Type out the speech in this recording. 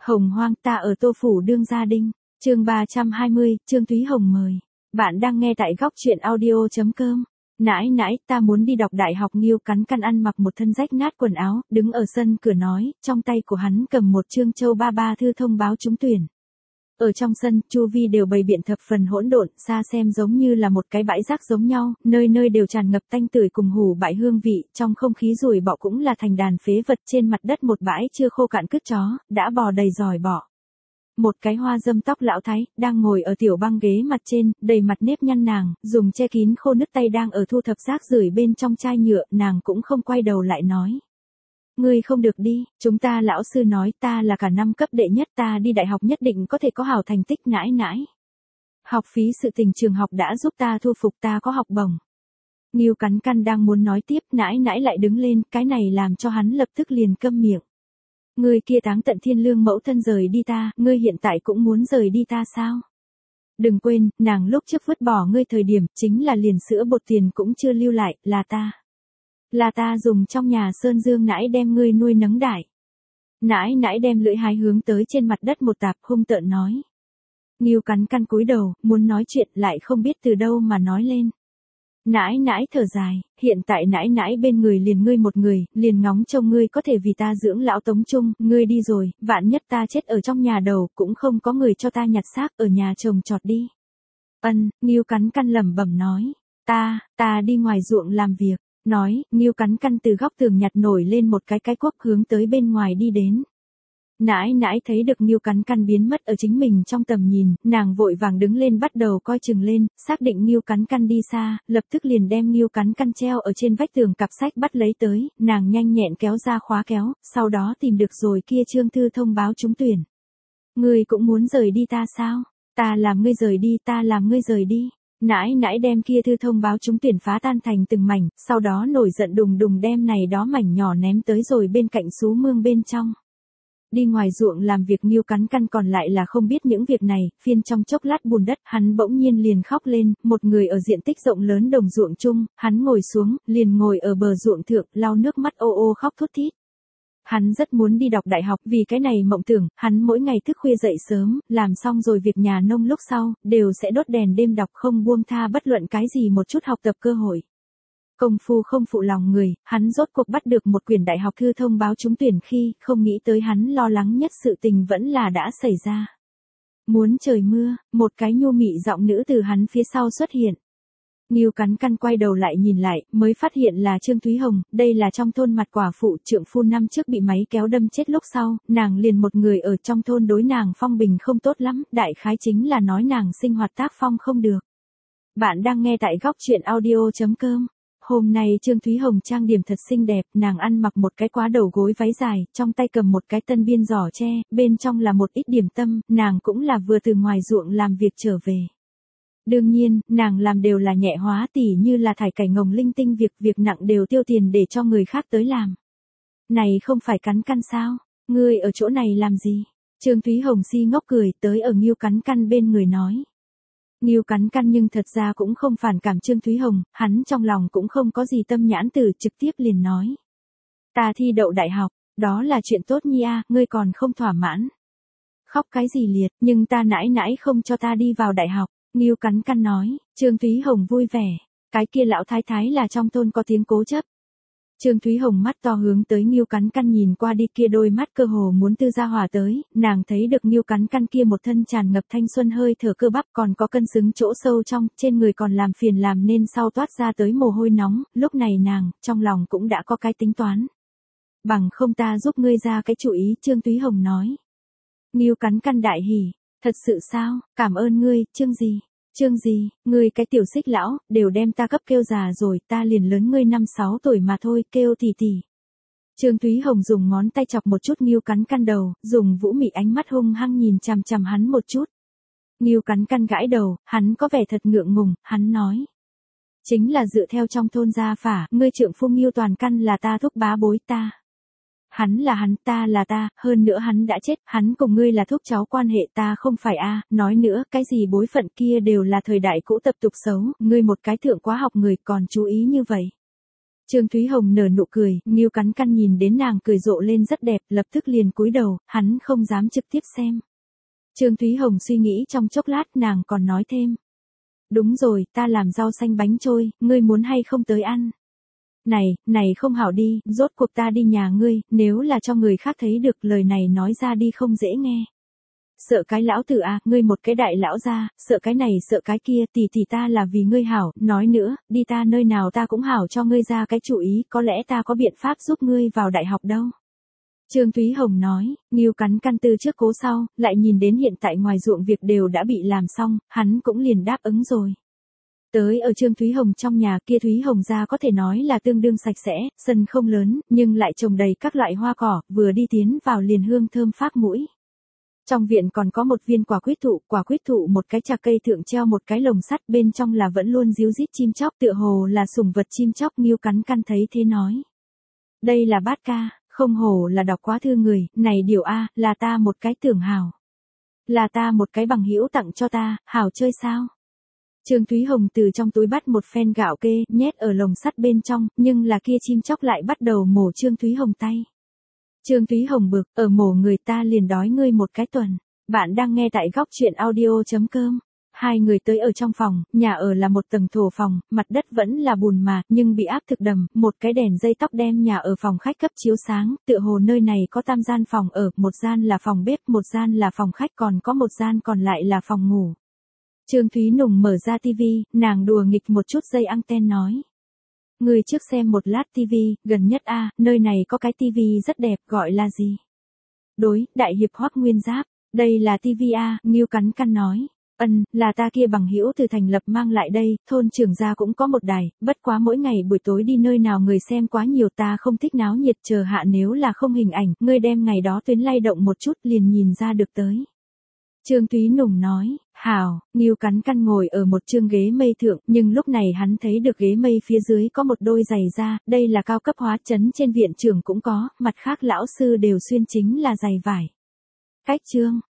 Hồng hoang ta ở Tô Phủ đương gia đinh, chương 320, Trương Thúy Hồng mời. Bạn đang nghe tại góc truyện audio.com. Nãi nãi, ta muốn đi đọc đại học. Nghiêu cắn căn ăn mặc một thân rách nát quần áo, đứng ở sân cửa nói, trong tay của hắn cầm một chương châu ba ba thư thông báo trúng tuyển. Ở trong sân, chu vi đều bày biện thập phần hỗn độn, xa xem giống như là một cái bãi rác giống nhau, nơi nơi đều tràn ngập tanh tưởi cùng hủ bại hương vị, trong không khí ruồi bọ cũng là thành đàn phế vật, trên mặt đất một bãi chưa khô cạn cứt chó, đã bò đầy giòi bọ. Một cái hoa dâm tóc lão thái, đang ngồi ở tiểu băng ghế mặt trên, đầy mặt nếp nhăn nàng, dùng che kín khô nứt tay đang ở thu thập rác rưởi bên trong chai nhựa, nàng cũng không quay đầu lại nói. Ngươi không được đi, chúng ta lão sư nói ta là cả năm cấp đệ nhất, ta đi đại học nhất định có thể có hảo thành tích. Nãi nãi. Học phí sự tình trường học đã giúp ta thu phục, ta có học bổng. Nghiêu cắn căn đang muốn nói tiếp, nãi nãi lại đứng lên, cái này làm cho hắn lập tức liền câm miệng. Ngươi kia táng tận thiên lương mẫu thân rời đi ta, ngươi hiện tại cũng muốn rời đi ta sao? Đừng quên, nàng lúc trước vứt bỏ ngươi thời điểm, chính là liền sữa bột tiền cũng chưa lưu lại, là ta. Là ta dùng trong nhà Sơn Dương nãi đem ngươi nuôi nấng đại. Nãi nãi đem lưỡi hái hướng tới trên mặt đất một tạp, hung tợn nói. Nghiêu cắn căn cúi đầu, muốn nói chuyện lại không biết từ đâu mà nói lên. Nãi nãi thở dài, hiện tại nãi nãi bên người liền ngươi một người, liền ngóng trông ngươi có thể vì ta dưỡng lão tống trung, ngươi đi rồi, vạn nhất ta chết ở trong nhà đầu, cũng không có người cho ta nhặt xác, ở nhà chồng trọt đi. Nghiêu cắn căn lẩm bẩm nói, ta đi ngoài ruộng làm việc. Nói, Nghiêu cắn căn từ góc tường nhặt nổi lên một cái cuốc hướng tới bên ngoài đi đến. Nãi nãi thấy được Nghiêu cắn căn biến mất ở chính mình trong tầm nhìn, nàng vội vàng đứng lên bắt đầu coi chừng lên, xác định Nghiêu cắn căn đi xa, lập tức liền đem Nghiêu cắn căn treo ở trên vách tường cặp sách bắt lấy tới, nàng nhanh nhẹn kéo ra khóa kéo, sau đó tìm được rồi kia chương thư thông báo trúng tuyển. Ngươi cũng muốn rời đi ta sao? Ta làm ngươi rời đi, ta làm ngươi rời đi. Nãi nãi đem kia thư thông báo trúng tuyển phá tan thành từng mảnh, sau đó nổi giận đùng đùng đem này đó mảnh nhỏ ném tới rồi bên cạnh sú mương bên trong. Đi ngoài ruộng làm việc Nghiêu cắn căn còn lại là không biết những việc này, phiên trong chốc lát bùn đất, hắn bỗng nhiên liền khóc lên, một người ở diện tích rộng lớn đồng ruộng chung, hắn ngồi xuống, liền ngồi ở bờ ruộng thượng, lau nước mắt ô ô khóc thút thít. Hắn rất muốn đi đọc đại học, vì cái này mộng tưởng, hắn mỗi ngày thức khuya dậy sớm, làm xong rồi việc nhà nông lúc sau, đều sẽ đốt đèn đêm đọc không buông tha bất luận cái gì một chút học tập cơ hội. Công phu không phụ lòng người, hắn rốt cuộc bắt được một quyển đại học thư thông báo trúng tuyển khi, không nghĩ tới hắn lo lắng nhất sự tình vẫn là đã xảy ra. Muốn trời mưa, một cái nhu mị giọng nữ từ hắn phía sau xuất hiện. Nghiêu cắn căn quay đầu lại nhìn lại, mới phát hiện là Trương Thúy Hồng, đây là trong thôn mặt quả phụ, trượng phu năm trước bị máy kéo đâm chết lúc sau, nàng liền một người ở trong thôn đối nàng phong bình không tốt lắm, đại khái chính là nói nàng sinh hoạt tác phong không được. Bạn đang nghe tại góc truyện audio.com. Hôm nay Trương Thúy Hồng trang điểm thật xinh đẹp, nàng ăn mặc một cái quá đầu gối váy dài, trong tay cầm một cái tân biên giỏ tre, bên trong là một ít điểm tâm, nàng cũng là vừa từ ngoài ruộng làm việc trở về. Đương nhiên, nàng làm đều là nhẹ hóa tỉ như là thải cải ngồng linh tinh việc nặng đều tiêu tiền để cho người khác tới làm. Này không phải cắn căn sao? Ngươi ở chỗ này làm gì? Trương Thúy Hồng si ngốc cười tới ở Nghiêu cắn căn bên người nói. Nghiêu cắn căn nhưng thật ra cũng không phản cảm Trương Thúy Hồng, hắn trong lòng cũng không có gì tâm nhãn từ trực tiếp liền nói. Ta thi đậu đại học, đó là chuyện tốt nhi a, ngươi còn không thỏa mãn. Khóc cái gì liệt, nhưng ta nãi nãi không cho ta đi vào đại học. Nghiêu cắn căn nói, Trương Thúy Hồng vui vẻ, cái kia lão thái thái là trong thôn có tiếng cố chấp. Trương Thúy Hồng mắt to hướng tới Nghiêu cắn căn nhìn qua đi, kia đôi mắt cơ hồ muốn tư ra hỏa tới, nàng thấy được Nghiêu cắn căn kia một thân tràn ngập thanh xuân hơi thở cơ bắp, còn có cân xứng chỗ sâu trong, trên người còn làm phiền làm nên sau toát ra tới mồ hôi nóng, lúc này nàng, trong lòng cũng đã có cái tính toán. Bằng không ta giúp ngươi ra cái chủ ý, Trương Thúy Hồng nói. Nghiêu cắn căn đại hỉ. Thật sự sao, cảm ơn ngươi, Trương gì, ngươi cái tiểu xích lão, đều đem ta cấp kêu già rồi, ta liền lớn ngươi 5-6 tuổi mà thôi, kêu tỷ. Trương Thúy Hồng dùng ngón tay chọc một chút Nghiêu cắn căn đầu, dùng vũ mị ánh mắt hung hăng nhìn chằm chằm hắn một chút. Nghiêu cắn căn gãi đầu, hắn có vẻ thật ngượng ngùng, hắn nói. Chính là dựa theo trong thôn gia phả, ngươi trượng phu Nghiêu toàn căn là ta thúc bá bối ta. Hắn là hắn, ta là ta, hơn nữa hắn đã chết, hắn cùng ngươi là thúc cháu quan hệ, ta không phải a, nói nữa, cái gì bối phận kia đều là thời đại cũ tập tục xấu, ngươi một cái thượng quá học người còn chú ý như vậy. Trương Thúy Hồng nở nụ cười, Ngưu Cắn Căn nhìn đến nàng cười rộ lên rất đẹp, lập tức liền cúi đầu, hắn không dám trực tiếp xem. Trương Thúy Hồng suy nghĩ trong chốc lát, nàng còn nói thêm. Đúng rồi, ta làm rau xanh bánh trôi, ngươi muốn hay không tới ăn? Này không hảo đi, rốt cuộc ta đi nhà ngươi, nếu là cho người khác thấy được lời này nói ra đi không dễ nghe. Sợ cái lão tử à, ngươi một cái đại lão gia, sợ cái này sợ cái kia, tỷ ta là vì ngươi hảo, nói nữa, đi ta nơi nào ta cũng hảo cho ngươi ra cái chủ ý, có lẽ ta có biện pháp giúp ngươi vào đại học đâu. Trương Thúy Hồng nói, Ngưu Cắn Căn từ trước cố sau, lại nhìn đến hiện tại ngoài ruộng việc đều đã bị làm xong, hắn cũng liền đáp ứng rồi. Tới ở Trương Thúy Hồng trong nhà kia, Thúy Hồng gia có thể nói là tương đương sạch sẽ, sân không lớn, nhưng lại trồng đầy các loại hoa cỏ, vừa đi tiến vào liền hương thơm phác mũi. Trong viện còn có một viên quả quyết thụ một cái chạc cây thượng treo một cái lồng sắt, bên trong là vẫn luôn ríu rít chim chóc, tựa hồ là sủng vật chim chóc. Ngưu Cắn Căn thấy thế nói. Đây là Bát ca, không hổ là đọc quá thư người, này điều a, là ta một cái tưởng hảo. Là ta một cái bằng hữu tặng cho ta, hảo chơi sao? Trương Thúy Hồng từ trong túi bắt một phen gạo kê, nhét ở lồng sắt bên trong, nhưng là kia chim chóc lại bắt đầu mổ Trương Thúy Hồng tay. Trương Thúy Hồng bực, ở mổ người ta liền đói ngươi một cái tuần. Bạn đang nghe tại góc truyện audio.com. Hai người tới ở trong phòng, nhà ở là một tầng thổ phòng, mặt đất vẫn là bùn mà, nhưng bị áp thực đầm, một cái đèn dây tóc đem nhà ở phòng khách cấp chiếu sáng, tựa hồ nơi này có tam gian phòng ở, một gian là phòng bếp, một gian là phòng khách, còn có một gian còn lại là phòng ngủ. Trương Thúy Nùng mở ra tivi, nàng đùa nghịch một chút dây anten nói. Người trước xem một lát tivi, gần nhất a, nơi này có cái tivi rất đẹp, gọi là gì? Đối, đại hiệp Hoắc Nguyên Giáp, đây là tivi a, Ngưu Cắn Căn nói. Là ta kia bằng hữu từ thành lập mang lại đây, thôn trưởng gia cũng có một đài, bất quá mỗi ngày buổi tối đi nơi nào người xem quá nhiều, ta không thích náo nhiệt, chờ hạ nếu là không hình ảnh, ngươi đem ngày đó tuyến lay động một chút liền nhìn ra được tới. Trương Thúy Nùng nói, hảo. Ngưu Cắn Căn ngồi ở một chương ghế mây thượng, nhưng lúc này hắn thấy được ghế mây phía dưới có một đôi giày da, đây là cao cấp hóa, trấn trên viện trưởng cũng có, mặt khác lão sư đều xuyên chính là giày vải. Cách chương.